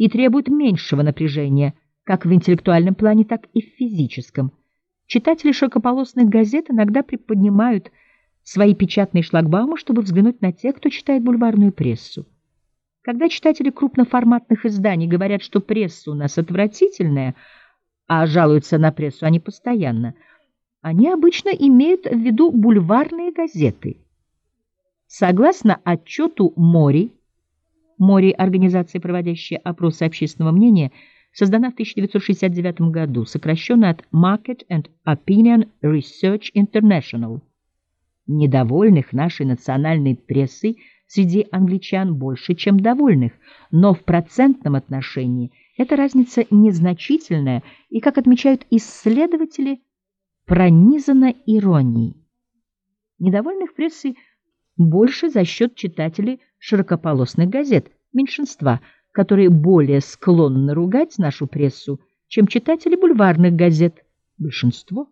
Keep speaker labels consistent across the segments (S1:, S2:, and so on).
S1: и требуют меньшего напряжения, как в интеллектуальном плане, так и в физическом. Читатели широкополосных газет иногда приподнимают свои печатные шлагбаумы, чтобы взглянуть на тех, кто читает бульварную прессу. Когда читатели крупноформатных изданий говорят, что пресса у нас отвратительная, а жалуются на прессу они постоянно, они обычно имеют в виду бульварные газеты. Согласно отчету МОРИ, организация, проводящая опросы общественного мнения, создана в 1969 году, сокращенно от Market and Opinion Research International. Недовольных нашей национальной прессой среди англичан больше, чем довольных, но в процентном отношении эта разница незначительная и, как отмечают исследователи, пронизана иронией. Недовольных прессой больше за счет читателей широкополосных газет, меньшинства, которые более склонны ругать нашу прессу, чем читатели бульварных газет, большинство.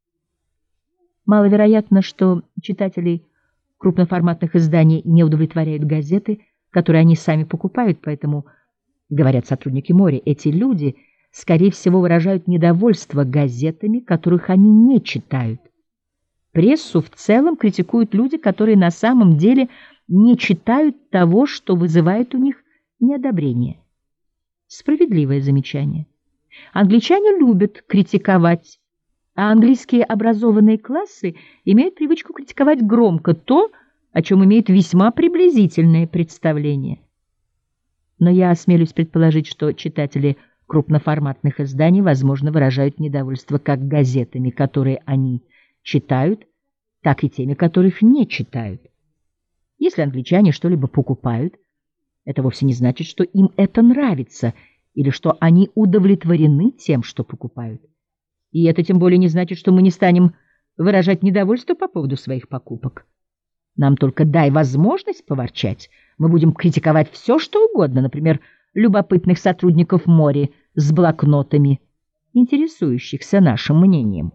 S1: Маловероятно, что читателей крупноформатных изданий не удовлетворяют газеты, которые они сами покупают, поэтому, говорят сотрудники МОРИ, эти люди, скорее всего, выражают недовольство газетами, которых они не читают. Прессу в целом критикуют люди, которые на самом деле не читают того, что вызывает у них неодобрение. Справедливое замечание. Англичане любят критиковать, а английские образованные классы имеют привычку критиковать громко то, о чем имеют весьма приблизительное представление. Но я осмелюсь предположить, что читатели крупноформатных изданий, возможно, выражают недовольство как газетами, которые они читают, так и теми, которых не читают. Если англичане что-либо покупают, это вовсе не значит, что им это нравится или что они удовлетворены тем, что покупают. И это тем более не значит, что мы не станем выражать недовольство по поводу своих покупок. Нам только дай возможность поворчать, мы будем критиковать все, что угодно, например, любопытных сотрудников МОРИ с блокнотами, интересующихся нашим мнением.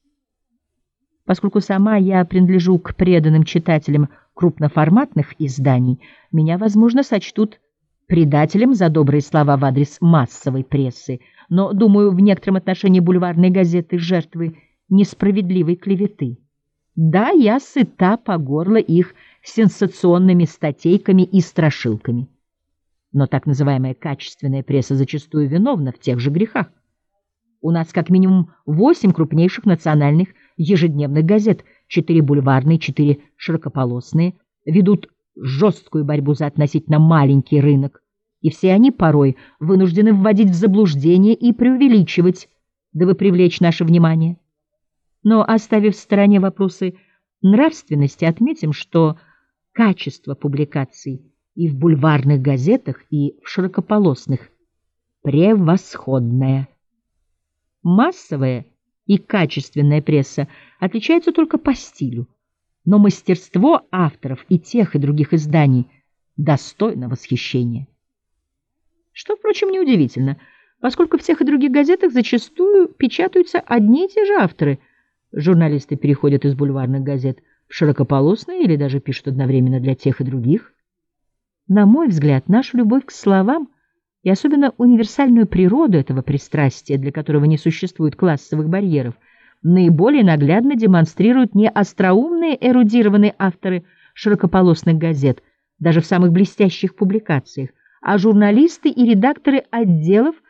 S1: Поскольку сама я принадлежу к преданным читателям крупноформатных изданий, меня, возможно, сочтут предателем за добрые слова в адрес массовой прессы, но, думаю, в некотором отношении бульварные газеты — жертвы несправедливой клеветы. Да, я сыта по горло их сенсационными статейками и страшилками. Но так называемая качественная пресса зачастую виновна в тех же грехах. У нас как минимум 8 крупнейших национальных ежедневных газет, 4 бульварные, 4 широкополосные, ведут жесткую борьбу за относительно маленький рынок, и все они порой вынуждены вводить в заблуждение и преувеличивать, дабы привлечь наше внимание. Но, оставив в стороне вопросы нравственности, отметим, что качество публикаций и в бульварных газетах, и в широкополосных превосходное. Массовая и качественная пресса отличаются только по стилю, но мастерство авторов и тех, и других изданий достойно восхищения. Что, впрочем, неудивительно, поскольку в тех и других газетах зачастую печатаются одни и те же авторы. Журналисты переходят из бульварных газет в широкополосные или даже пишут одновременно для тех и других. На мой взгляд, нашу любовь к словам и особенно универсальную природу этого пристрастия, для которого не существует классовых барьеров, наиболее наглядно демонстрируют не остроумные эрудированные авторы широкополосных газет, даже в самых блестящих публикациях, а журналисты и редакторы отделов